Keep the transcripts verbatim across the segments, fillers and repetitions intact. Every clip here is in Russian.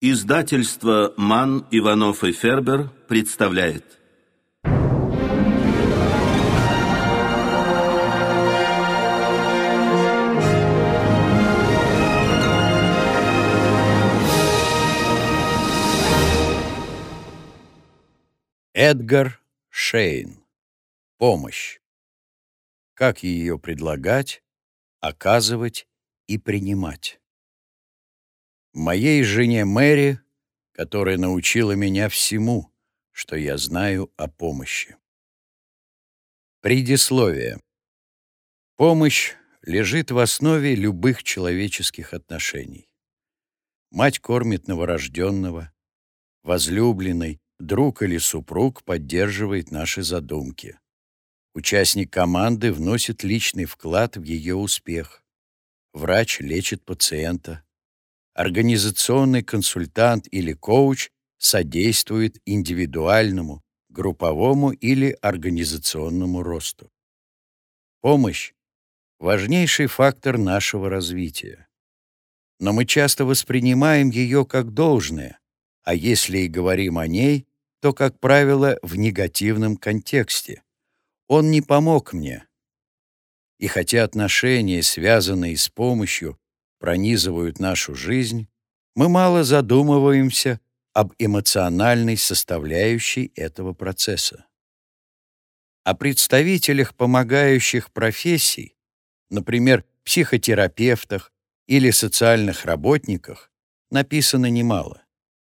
Издательство «Манн, Иванов и Фербер» представляет. Эдгар Шейн. Помощь. Как ее предлагать, оказывать и принимать. Моей жене Мэри, которая научила меня всему, что я знаю о помощи. Предисловие. Помощь лежит в основе любых человеческих отношений. Мать кормит новорожденного, возлюбленный, друг или супруг поддерживает наши задумки. Участник команды вносит личный вклад в ее успех. Врач лечит пациента. Организационный консультант или коуч содействует индивидуальному, групповому или организационному росту. Помощь — важнейший фактор нашего развития. Но мы часто воспринимаем ее как должное, а если и говорим о ней, то, как правило, в негативном контексте. Он не помог мне. И хотя отношения, связанные с помощью, пронизывают нашу жизнь, мы мало задумываемся об эмоциональной составляющей этого процесса. О представителях помогающих профессий, например, психотерапевтах или социальных работниках, написано немало.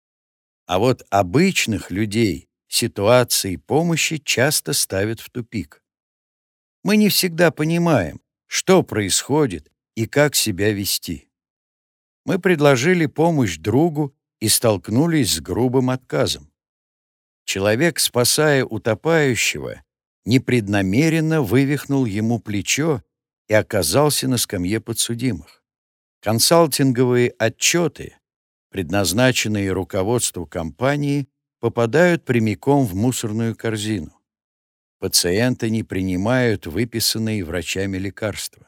А вот обычных людей ситуации помощи часто ставят в тупик. Мы не всегда понимаем, что происходит и как себя вести. Мы предложили помощь другу и столкнулись с грубым отказом. Человек, спасая утопающего, непреднамеренно вывихнул ему плечо и оказался на скамье подсудимых. Консалтинговые отчеты, предназначенные руководству компании, попадают прямиком в мусорную корзину. Пациенты не принимают выписанные врачами лекарства.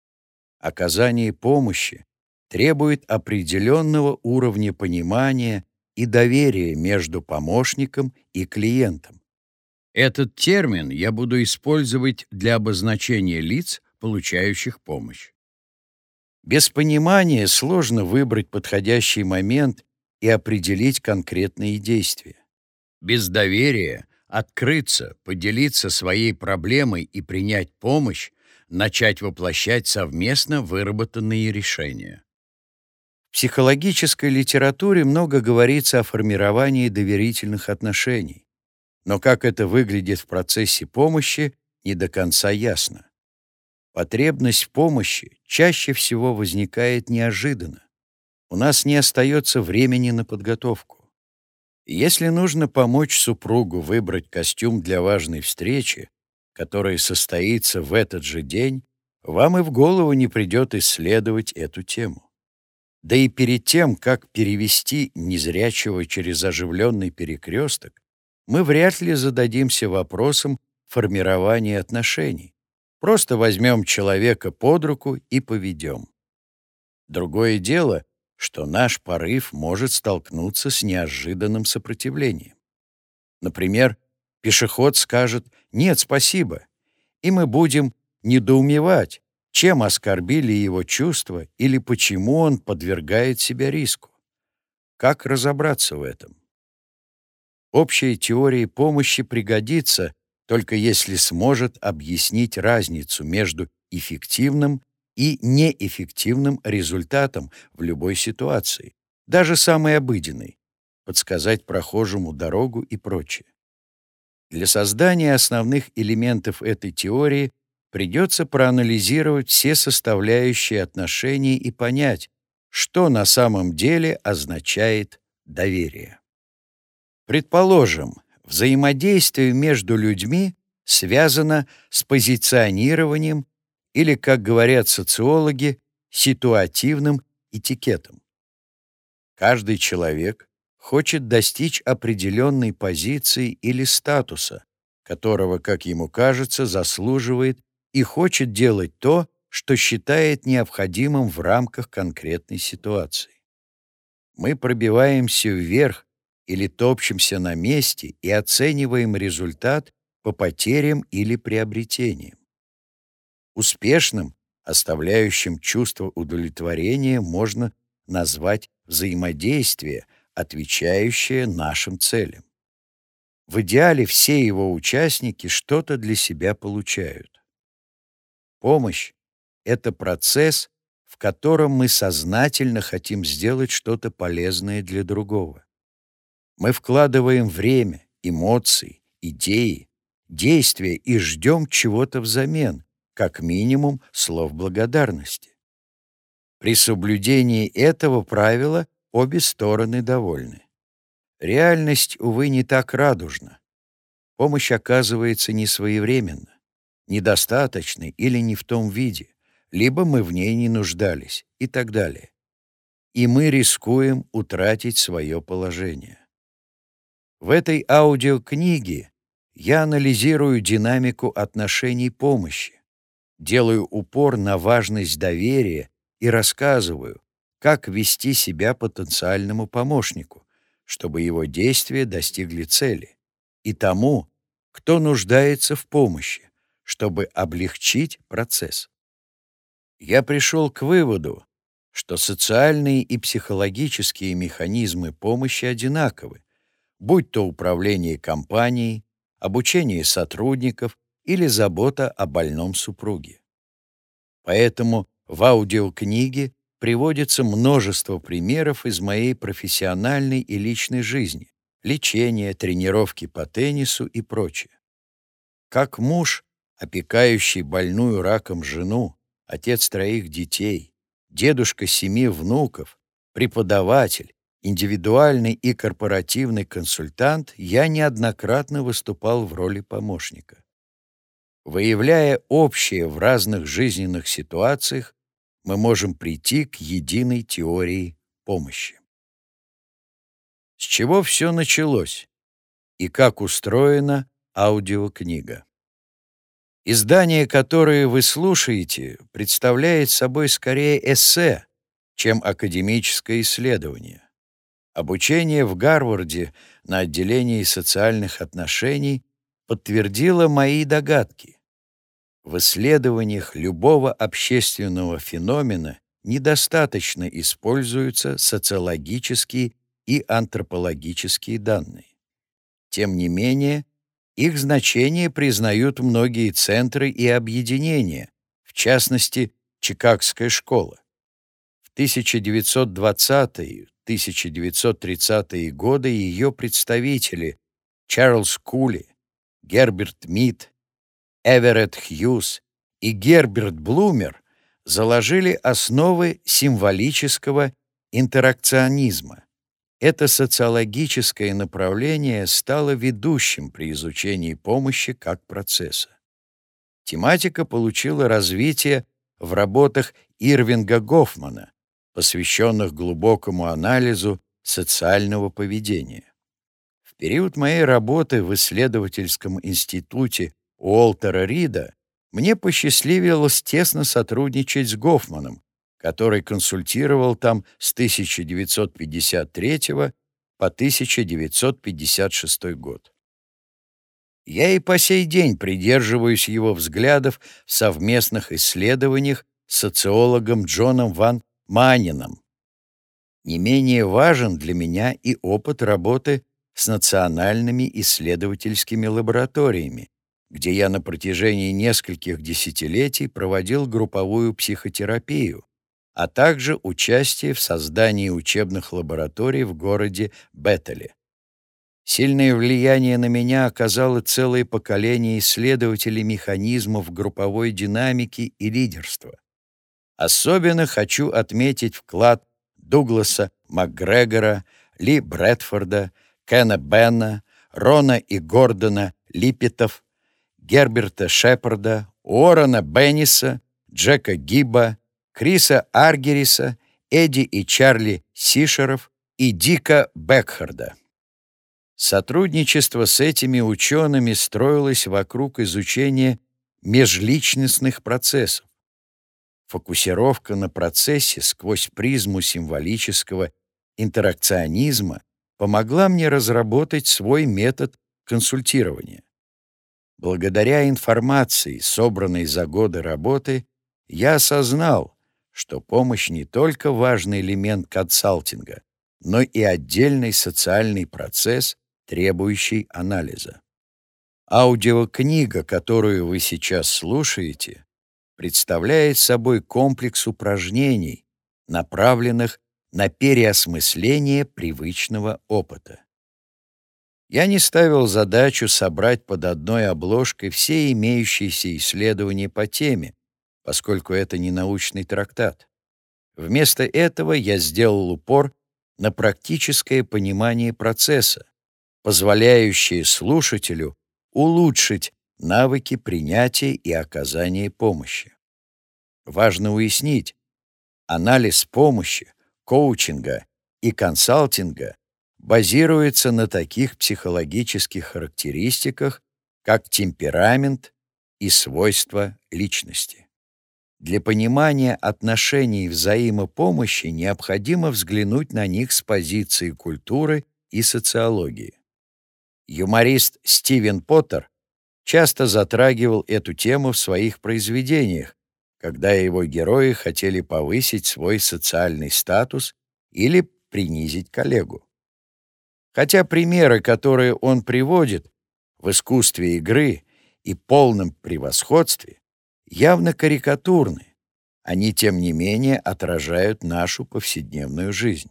Оказание помощи требует определенного уровня понимания и доверия между помощником и клиентом. Этот термин я буду использовать для обозначения лиц, получающих помощь. Без понимания сложно выбрать подходящий момент и определить конкретные действия. Без доверия открыться, поделиться своей проблемой и принять помощь, начать воплощать совместно выработанные решения. В психологической литературе много говорится о формировании доверительных отношений, но как это выглядит в процессе помощи, не до конца ясно. Потребность в помощи чаще всего возникает неожиданно. У нас не остается времени на подготовку. Если нужно помочь супругу выбрать костюм для важной встречи, которая состоится в этот же день, вам и в голову не придет исследовать эту тему. Да и перед тем, как перевести незрячего через оживленный перекресток, мы вряд ли зададимся вопросом формирования отношений. Просто возьмем человека под руку и поведем. Другое дело, что наш порыв может столкнуться с неожиданным сопротивлением. Например, пешеход скажет «нет, спасибо», и мы будем недоумевать, чем оскорбили его чувства или почему он подвергает себя риску. Как разобраться в этом? Общая теория помощи пригодится, только если сможет объяснить разницу между эффективным и неэффективным результатом в любой ситуации, даже самой обыденной, подсказать прохожему дорогу и прочее. Для создания основных элементов этой теории придется проанализировать все составляющие отношений и понять, что на самом деле означает доверие. Предположим, взаимодействие между людьми связано с позиционированием или, как говорят социологи, ситуативным этикетом. Каждый человек хочет достичь определенной позиции или статуса, которого, как ему кажется, заслуживает, и хочет делать то, что считает необходимым в рамках конкретной ситуации. Мы пробиваемся вверх или топчемся на месте и оцениваем результат по потерям или приобретениям. Успешным, оставляющим чувство удовлетворения, можно назвать взаимодействие, отвечающее нашим целям. В идеале все его участники что-то для себя получают. Помощь — это процесс, в котором мы сознательно хотим сделать что-то полезное для другого. Мы вкладываем время, эмоции, идеи, действия и ждем чего-то взамен, как минимум слов благодарности. При соблюдении этого правила обе стороны довольны. Реальность, увы, не так радужна. Помощь оказывается несвоевременна, недостаточной или не в том виде, либо мы в ней не нуждались и так далее. И мы рискуем утратить свое положение. В этой аудиокниге я анализирую динамику отношений помощи, делаю упор на важность доверия и рассказываю, как вести себя потенциальному помощнику, чтобы его действия достигли цели, и тому, кто нуждается в помощи, чтобы облегчить процесс. Я пришел к выводу, что социальные и психологические механизмы помощи одинаковы, будь то управление компанией, обучение сотрудников или забота о больном супруге. Поэтому в аудиокниге приводится множество примеров из моей профессиональной и личной жизни: лечение, тренировки по теннису и прочее. Как муж, опекающий больную раком жену, отец троих детей, дедушка семи внуков, преподаватель, индивидуальный и корпоративный консультант, я неоднократно выступал в роли помощника. Выявляя общее в разных жизненных ситуациях, мы можем прийти к единой теории помощи. С чего все началось и как устроена аудиокнига? Издание, которое вы слушаете, представляет собой скорее эссе, чем академическое исследование. Обучение в Гарварде на отделении социальных отношений подтвердило мои догадки. В исследованиях любого общественного феномена недостаточно используются социологические и антропологические данные. Тем не менее, их значение признают многие центры и объединения, в частности, Чикагская школа. В тысяча девятьсот двадцатые — тысяча девятьсот тридцатые годы ее представители Чарльз Кули, Герберт Мид, Эверетт Хьюз и Герберт Блумер заложили основы символического интеракционизма. Это социологическое направление стало ведущим при изучении помощи как процесса. Тематика получила развитие в работах Ирвинга Гофмана, посвященных глубокому анализу социального поведения. В период моей работы в исследовательском институте Уолтера Рида мне посчастливилось тесно сотрудничать с Гофманом, который консультировал там с тысяча девятьсот пятьдесят третьего по тысяча девятьсот пятьдесят шестой год. Я и по сей день придерживаюсь его взглядов в совместных исследованиях с социологом Джоном Ван Манином. Не менее важен для меня и опыт работы с национальными исследовательскими лабораториями, где я на протяжении нескольких десятилетий проводил групповую психотерапию, а также участие в создании учебных лабораторий в городе Беттеле. Сильное влияние на меня оказало целое поколение исследователей механизмов групповой динамики и лидерства. Особенно хочу отметить вклад Дугласа МакГрегора, Ли Брэдфорда, Кена Бенна, Рона и Гордона Липпетов, Герберта Шепарда, Уоррена Бенниса, Джека Гибба, Криса Аргериса, Эдди и Чарли Сишеров и Дика Бекхарда. Сотрудничество с этими учеными строилось вокруг изучения межличностных процессов. Фокусировка на процессе сквозь призму символического интеракционизма помогла мне разработать свой метод консультирования. Благодаря информации, собранной за годы работы, я осознал, что помощь не только важный элемент консалтинга, но и отдельный социальный процесс, требующий анализа. Аудиокнига, которую вы сейчас слушаете, представляет собой комплекс упражнений, направленных на переосмысление привычного опыта. Я не ставил задачу собрать под одной обложкой все имеющиеся исследования по теме, поскольку это не научный трактат. Вместо этого я сделал упор на практическое понимание процесса, позволяющее слушателю улучшить навыки принятия и оказания помощи. Важно уяснить, анализ помощи, коучинга и консалтинга базируется на таких психологических характеристиках, как темперамент и свойства личности. Для понимания отношений взаимопомощи необходимо взглянуть на них с позиции культуры и социологии. Юморист Стивен Поттер часто затрагивал эту тему в своих произведениях, когда его герои хотели повысить свой социальный статус или принизить коллегу. Хотя примеры, которые он приводит в искусстве игры и полном превосходстве, явно карикатурны, они, тем не менее, отражают нашу повседневную жизнь.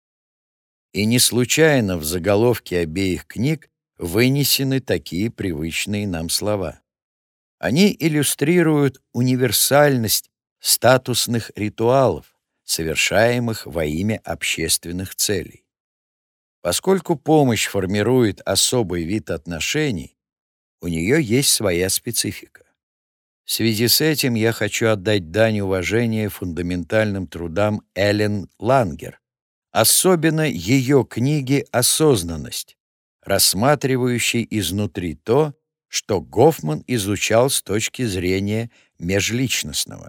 И не случайно в заголовке обеих книг вынесены такие привычные нам слова. Они иллюстрируют универсальность статусных ритуалов, совершаемых во имя общественных целей. Поскольку помощь формирует особый вид отношений, у нее есть своя специфика. В связи с этим я хочу отдать дань уважения фундаментальным трудам Эллен Лангер, особенно ее книге «Осознанность», рассматривающей изнутри то, что Гофман изучал с точки зрения межличностного.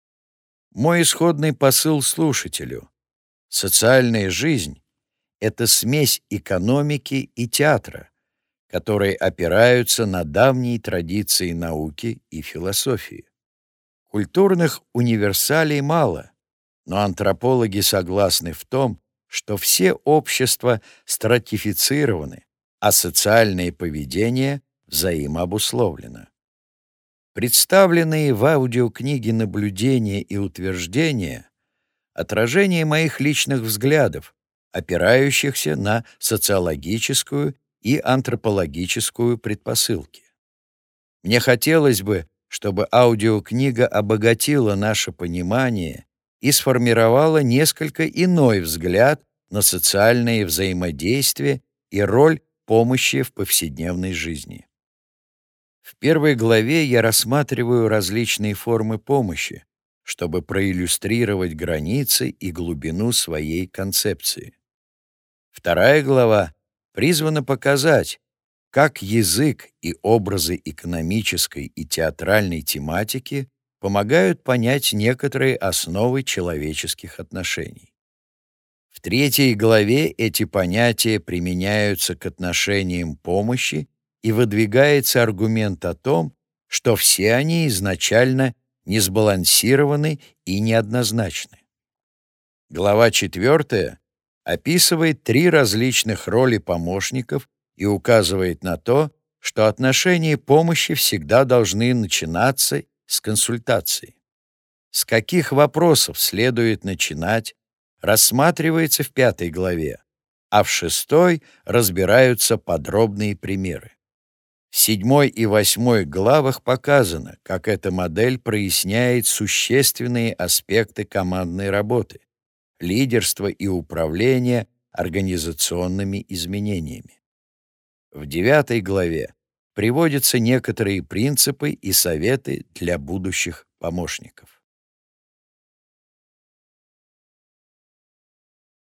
Мой исходный посыл слушателю: социальная жизнь — это смесь экономики и театра, которые опираются на давние традиции науки и философии. Культурных универсалей мало, но антропологи согласны в том, что все общества стратифицированы, а социальное поведение взаимообусловлено. Представленные в аудиокниге наблюдения и утверждения — отражение моих личных взглядов, опирающихся на социологическую и антропологическую предпосылки. Мне хотелось бы, чтобы аудиокнига обогатила наше понимание и сформировала несколько иной взгляд на социальные взаимодействия и роль помощи в повседневной жизни. В первой главе я рассматриваю различные формы помощи, чтобы проиллюстрировать границы и глубину своей концепции. Вторая глава призвана показать, как язык и образы экономической и театральной тематики помогают понять некоторые основы человеческих отношений. В третьей главе эти понятия применяются к отношениям помощи, и выдвигается аргумент о том, что все они изначально несбалансированы и неоднозначны. Глава четвертая описывает три различных роли помощников и указывает на то, что отношения помощи всегда должны начинаться с консультации. С каких вопросов следует начинать, рассматривается в пятой главе, а в шестой разбираются подробные примеры. В седьмой и восьмой главах показано, как эта модель проясняет существенные аспекты командной работы, лидерства и управления организационными изменениями. В девятой главе приводятся некоторые принципы и советы для будущих помощников.